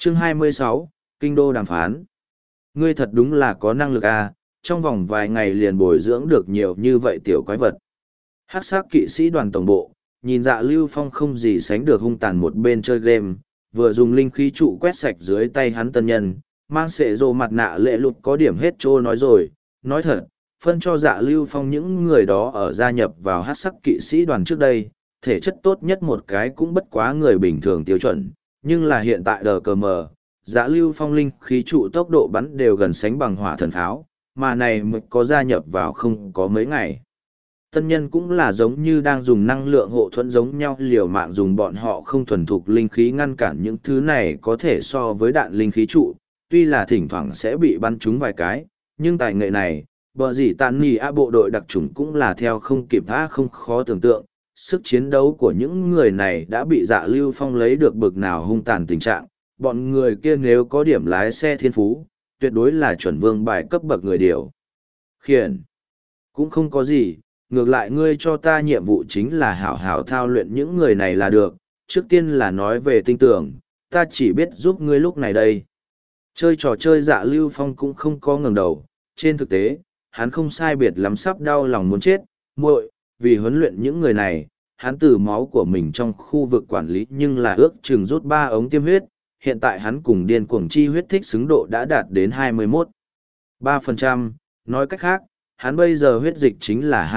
Chương 26, Kinh đô đàm phán. Ngươi thật đúng là có năng lực à, trong vòng vài ngày liền bồi dưỡng được nhiều như vậy tiểu quái vật. Hắc sắc kỵ sĩ đoàn tổng bộ, nhìn Dạ Lưu Phong không gì sánh được hung tàn một bên chơi game, vừa dùng linh khí trụ quét sạch dưới tay hắn tân nhân, mang sệ rồ mặt nạ lệ lụt có điểm hết trô nói rồi, nói thật, phân cho Dạ Lưu Phong những người đó ở gia nhập vào hắc sắc kỵ sĩ đoàn trước đây, thể chất tốt nhất một cái cũng bất quá người bình thường tiêu chuẩn, nhưng là hiện tại đờ cờ mờ, Dạ Lưu Phong linh khí trụ tốc độ bắn đều gần sánh bằng hỏa thần pháo, mà này mới có gia nhập vào không có mấy ngày. Tân nhân cũng là giống như đang dùng năng lượng hộ thuẫn giống nhau, liều mạng dùng bọn họ không thuần thục linh khí ngăn cản những thứ này có thể so với đạn linh khí trụ, tuy là thỉnh thoảng sẽ bị bắn trúng vài cái, nhưng tài nghệ này, bờ gì tàn nì bộ đội đặc trùng cũng là theo không kịp không khó tưởng tượng, sức chiến đấu của những người này đã bị Dạ Lưu Phong lấy được bực nào hung tàn tình trạng, bọn người kia nếu có điểm lái xe thiên phú, tuyệt đối là chuẩn vương bài cấp bậc người điều khiển. Cũng không có gì, ngược lại ngươi cho ta nhiệm vụ chính là hảo hảo thao luyện những người này là được, trước tiên là nói về tinh tưởng, ta chỉ biết giúp ngươi lúc này đây. Chơi trò chơi Dạ Lưu Phong cũng không có ngẩng đầu, trên thực tế, hắn không sai biệt lắm sắp đau lòng muốn chết, muội, vì huấn luyện những người này, hắn từ máu của mình trong khu vực quản lý nhưng là ước chừng rút 3 ống tiêm huyết, hiện tại hắn cùng điên cuồng chi huyết thích xứng độ đã đạt đến 21,3%, nói cách khác, hắn bây giờ huyết dịch chính là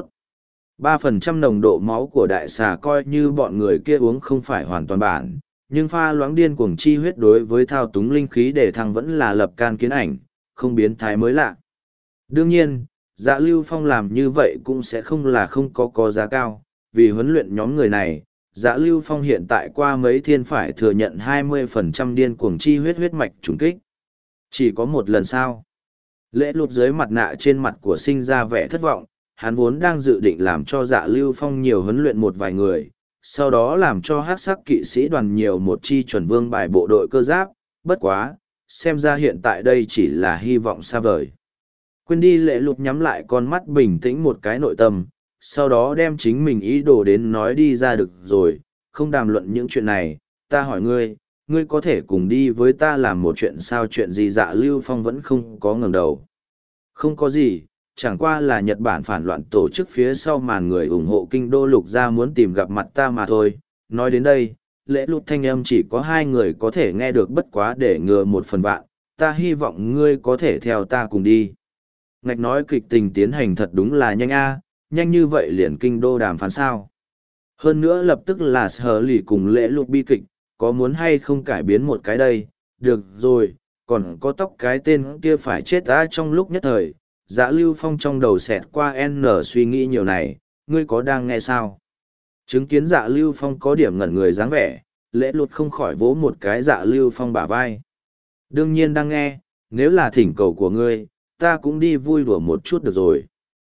21,3% nồng độ máu của đại xà, coi như bọn người kia uống không phải hoàn toàn bản, nhưng pha loãng điên cuồng chi huyết đối với thao túng linh khí để thăng vẫn là lập can kiến ảnh, không biến thái mới lạ. Đương nhiên, Dạ Lưu Phong làm như vậy cũng sẽ không là không có giá cao, vì huấn luyện nhóm người này, Dạ Lưu Phong hiện tại qua mấy thiên phải thừa nhận 20% điên cuồng chi huyết mạch trùng kích. Chỉ có một lần sao? Lễ lụt dưới mặt nạ trên mặt của sinh ra vẻ thất vọng, hắn vốn đang dự định làm cho Dạ Lưu Phong nhiều huấn luyện một vài người, sau đó làm cho hắc sắc kỵ sĩ đoàn nhiều một chi chuẩn vương bài bộ đội cơ giáp, bất quá, xem ra hiện tại đây chỉ là hy vọng xa vời. Quên đi, lễ lụt nhắm lại con mắt bình tĩnh một cái nội tâm, sau đó đem chính mình ý đồ đến nói đi ra được rồi, không đàm luận những chuyện này, ta hỏi ngươi, ngươi có thể cùng đi với ta làm một chuyện sao? Chuyện gì? Dạ Lưu Phong vẫn không có ngẩng đầu. Không có gì, chẳng qua là Nhật Bản phản loạn tổ chức phía sau màn người ủng hộ kinh đô lục gia muốn tìm gặp mặt ta mà thôi. Nói đến đây, lễ lụt thanh âm chỉ có 2 người có thể nghe được, bất quá để ngừa 1/1000, ta hy vọng ngươi có thể theo ta cùng đi. Ngạch nói kịch tình tiến hành thật đúng là nhanh nhanh như vậy liền kinh đô đàm phán sao? Hơn nữa lập tức là sở lì cùng lễ lụt bi kịch, có muốn hay không cải biến một cái đây? Được rồi, còn có tóc cái tên kia phải chết trong lúc nhất thời. Dạ Lưu Phong trong đầu xẹt qua suy nghĩ nhiều này, ngươi có đang nghe sao? Chứng kiến Dạ Lưu Phong có điểm ngẩn người dáng vẻ, lễ lụt không khỏi vỗ một cái Dạ Lưu Phong bả vai. Đương nhiên đang nghe, nếu là thỉnh cầu của ngươi, ta cũng đi vui đùa một chút được rồi.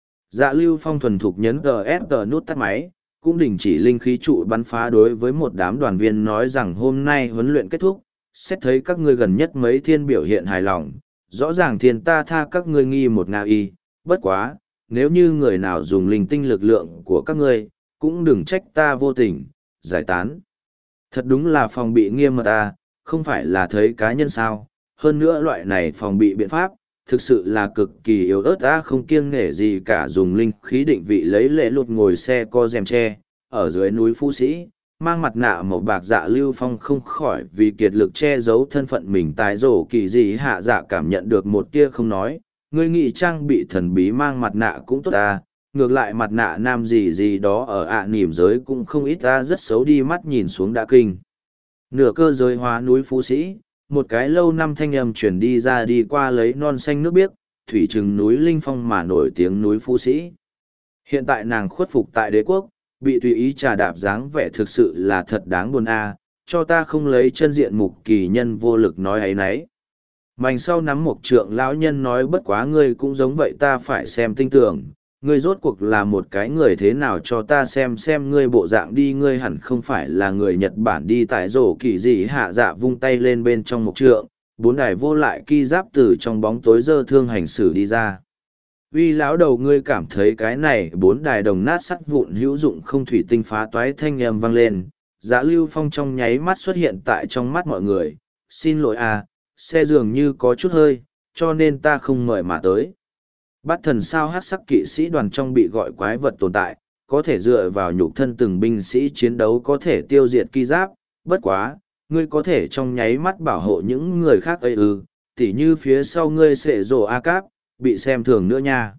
Dạ Lưu Phong thuần thục nhấn GSG nút tắt máy, cũng đình chỉ linh khí trụ bắn phá, đối với một đám đoàn viên nói rằng hôm nay huấn luyện kết thúc, xét thấy các ngươi gần nhất mấy thiên biểu hiện hài lòng, rõ ràng thiên ta tha các ngươi nghi một ngao y, bất quá, nếu như người nào dùng linh tinh lực lượng của các ngươi, cũng đừng trách ta vô tình, giải tán. Thật đúng là phòng bị nghiêm mật không phải là thấy cá nhân sao, hơn nữa loại này phòng bị biện pháp, thực sự là cực kỳ yếu ớt không kiêng nể gì cả. Dùng linh khí định vị lấy lễ lụt ngồi xe co rèm tre, ở dưới núi Phú Sĩ, mang mặt nạ màu bạc. Dạ Lưu Phong không khỏi vì kiệt lực che giấu thân phận mình tài rổ kỳ gì hạ dạ cảm nhận được một tia không nói, người nghị trang bị thần bí mang mặt nạ cũng tốt ngược lại mặt nạ nam gì đó ở nỉm giới cũng không ít rất xấu đi, mắt nhìn xuống đã kinh. Nửa cơ giới hóa núi Phú Sĩ, một cái lâu năm thanh âm chuyển đi ra, đi qua lấy non xanh nước biếc, thủy trừng núi Linh Phong mà nổi tiếng núi Phú Sĩ. Hiện tại nàng khuất phục tại đế quốc, bị tùy ý trà đạp dáng vẻ thực sự là thật đáng buồn cho ta không lấy chân diện mục kỳ nhân vô lực nói ấy nấy. Mành sau nắm một trượng lão nhân nói, bất quá ngươi cũng giống vậy, ta phải xem tinh tưởng, ngươi rốt cuộc là một cái người thế nào cho ta xem ngươi bộ dạng đi, ngươi hẳn không phải là người Nhật Bản đi. Tại rổ kỳ gì hạ dạ vung tay lên, bên trong một trượng, 4 đài vô lại ki giáp từ trong bóng tối dơ thương hành xử đi ra. Uy lão đầu, ngươi cảm thấy cái này 4 đài đồng nát sắt vụn hữu dụng không? Thủy tinh phá toái thanh âm vang lên. Dạ Lưu Phong trong nháy mắt xuất hiện tại trong mắt mọi người, xin lỗi à, xe dường như có chút hơi, cho nên ta không mời mà tới. Bát thần sao hắc sắc kỵ sĩ đoàn trong bị gọi quái vật tồn tại, có thể dựa vào nhục thân từng binh sĩ chiến đấu có thể tiêu diệt ki giáp, bất quá, ngươi có thể trong nháy mắt bảo hộ những người khác ấy tỉ như phía sau ngươi sẽ rồ A Cáp, bị xem thường nữa nha.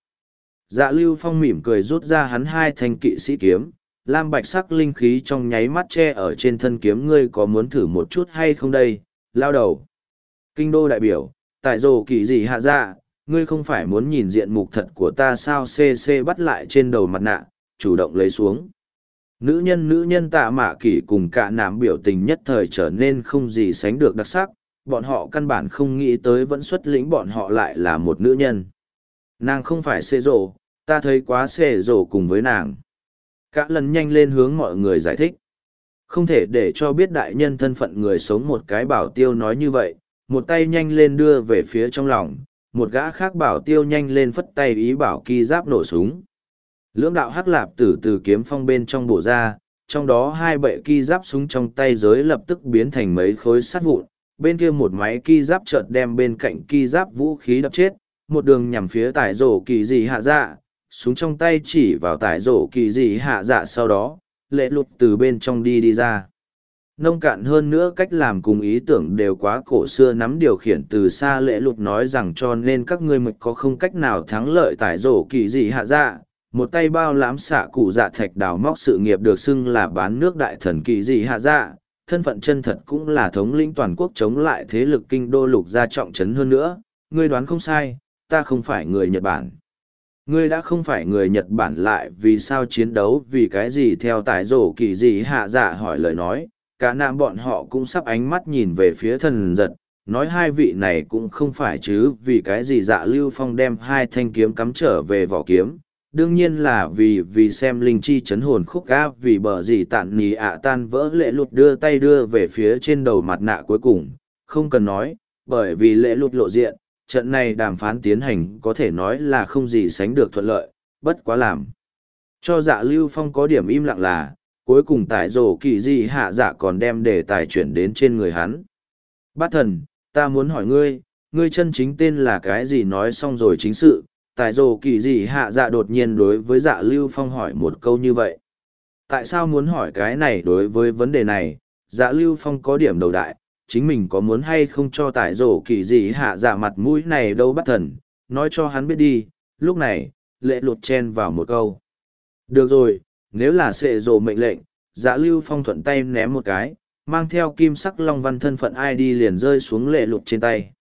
Dạ Lưu Phong mỉm cười rút ra hắn hai thanh kỵ sĩ kiếm, lam bạch sắc linh khí trong nháy mắt che ở trên thân kiếm, ngươi có muốn thử một chút hay không đây, lao đầu. Kinh đô đại biểu, tại rồ kỳ gì hạ dạ, ngươi không phải muốn nhìn diện mục thật của ta sao? CC bắt lại trên đầu mặt nạ, chủ động lấy xuống. Nữ nhân Tạ Mạ Kỷ cùng cả nạm biểu tình nhất thời trở nên không gì sánh được đặc sắc, bọn họ căn bản không nghĩ tới vẫn xuất lĩnh bọn họ lại là một nữ nhân. Nàng không phải xê rổ, ta thấy quá xê rổ cùng với nàng. Cả lần nhanh lên hướng mọi người giải thích. Không thể để cho biết đại nhân thân phận người sống, một cái bảo tiêu nói như vậy, một tay nhanh lên đưa về phía trong lòng, một gã khác bảo tiêu nhanh lên phất tay ý bảo ki giáp nổ súng. Lưỡng đạo hắc lạp tử từ kiếm phong bên trong bổ ra, trong đó hai bệ ki giáp súng trong tay giới lập tức biến thành mấy khối sắt vụn, bên kia một máy ki giáp chợt đem bên cạnh ki giáp vũ khí đập chết, một đường nhằm phía tải rổ kỳ dị hạ dạ, súng trong tay chỉ vào tải rổ kỳ dị hạ dạ, sau đó lệ lụt từ bên trong đi ra. Nông cạn hơn nữa cách làm cùng ý tưởng đều quá cổ xưa, nắm điều khiển từ xa lệ lụt nói rằng cho nên các ngươi mực có không cách nào thắng lợi tải rổ kỳ dị hạ dạ. Một tay bao lãm xạ cụ dạ thạch đào móc sự nghiệp được xưng là bán nước đại thần kỳ dị hạ dạ, thân phận chân thật cũng là thống lĩnh toàn quốc chống lại thế lực kinh đô lục gia trọng trấn. Hơn nữa, ngươi đoán không sai, ta không phải người Nhật Bản. Ngươi đã không phải người Nhật Bản lại vì sao chiến đấu, vì cái gì? Theo tải rổ kỳ dị hạ dạ hỏi lời nói, cả nam bọn họ cũng sắp ánh mắt nhìn về phía thần giật, nói hai vị này cũng không phải chứ, vì cái gì? Dạ Lưu Phong đem hai thanh kiếm cắm trở về vỏ kiếm, đương nhiên là vì xem linh chi chấn hồn khúc áp, vì bờ gì tạn nì ạ tan vỡ. Lệ lụt đưa tay đưa về phía trên đầu mặt nạ cuối cùng, không cần nói, bởi vì lệ lụt lộ diện, trận này đàm phán tiến hành có thể nói là không gì sánh được thuận lợi, bất quá làm cho Dạ Lưu Phong có điểm im lặng là, cuối cùng tải rổ kỳ dị hạ dạ còn đem đề tài chuyển đến trên người hắn. Bát thần, ta muốn hỏi ngươi, ngươi chân chính tên là cái gì? Nói xong rồi chính sự, tại rồ kỳ dị hạ dạ đột nhiên đối với Dạ Lưu Phong hỏi một câu như vậy. Tại sao muốn hỏi cái này? Đối với vấn đề này, Dạ Lưu Phong có điểm đầu đại, chính mình có muốn hay không cho tại rồ kỳ dị hạ dạ mặt mũi này đâu. Bắt thần, nói cho hắn biết đi. Lúc này, lệ lụt chen vào một câu. Được rồi, nếu là sệ rồ mệnh lệnh, Dạ Lưu Phong thuận tay ném một cái, mang theo kim sắc long văn thân phận ID liền rơi xuống lệ lụt trên tay.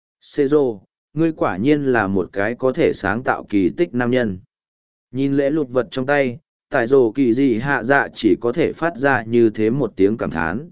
Sệ rồ, ngươi quả nhiên là một cái có thể sáng tạo kỳ tích nam nhân. Nhìn lễ lụt vật trong tay, tại rồ kỳ dị hạ dạ chỉ có thể phát ra như thế một tiếng cảm thán.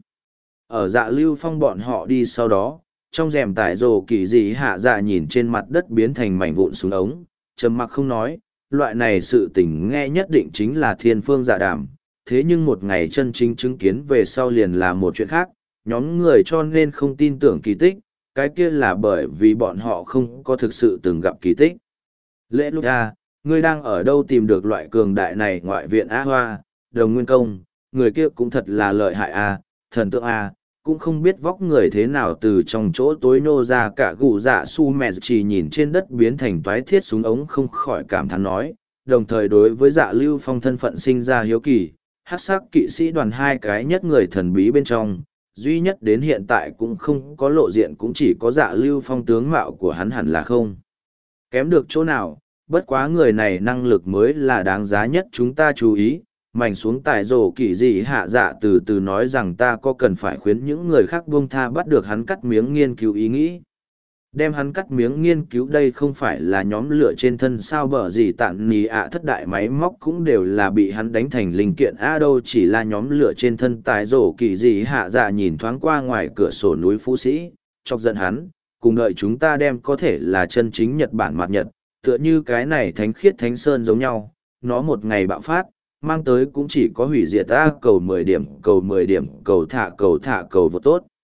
Ở Dạ Lưu Phong bọn họ đi sau đó, trong rèm tại rồ kỳ dị hạ dạ nhìn trên mặt đất biến thành mảnh vụn xuống ống, trầm mặc không nói, loại này sự tình nghe nhất định chính là thiên phương dạ đàm, thế nhưng một ngày chân chính chứng kiến về sau liền là một chuyện khác, nhóm người cho nên không tin tưởng kỳ tích, cái kia là bởi vì bọn họ không có thực sự từng gặp kỳ tích. Lễ lúc ngươi đang ở đâu tìm được loại cường đại này? Ngoại viện Á Hoa, Đồng Nguyên Công, người kia cũng thật là lợi hại thần tượng cũng không biết vóc người thế nào từ trong chỗ tối nô ra. Cả gù dạ su mẹ chỉ nhìn trên đất biến thành toái thiết súng ống không khỏi cảm thán nói, đồng thời đối với Dạ Lưu Phong thân phận sinh ra hiếu kỳ. Hắc sắc kỵ sĩ đoàn hai cái nhất người thần bí bên trong, duy nhất đến hiện tại cũng không có lộ diện, cũng chỉ có Dạ Lưu Phong, tướng mạo của hắn hẳn là không kém được chỗ nào, bất quá người này năng lực mới là đáng giá nhất chúng ta chú ý. Mảnh xuống tài rổ kỳ dị hạ dạ từ từ nói rằng ta có cần phải khuyến những người khác buông tha bắt được hắn cắt miếng nghiên cứu ý nghĩ. Đem hắn cắt miếng nghiên cứu đây không phải là nhóm lửa trên thân sao? Bở gì tạn nì thất đại máy móc cũng đều là bị hắn đánh thành linh kiện đâu chỉ là nhóm lửa trên thân. Tài rổ kỳ dị hạ dạ nhìn thoáng qua ngoài cửa sổ núi Phú Sĩ, chọc giận hắn, cùng đợi chúng ta đem có thể là chân chính Nhật Bản mặt Nhật, tựa như cái này thánh khiết thánh sơn giống nhau, nó một ngày bạo phát, mang tới cũng chỉ có hủy diệt cầu 10 điểm, cầu 10 điểm, cầu thả cầu vô tốt.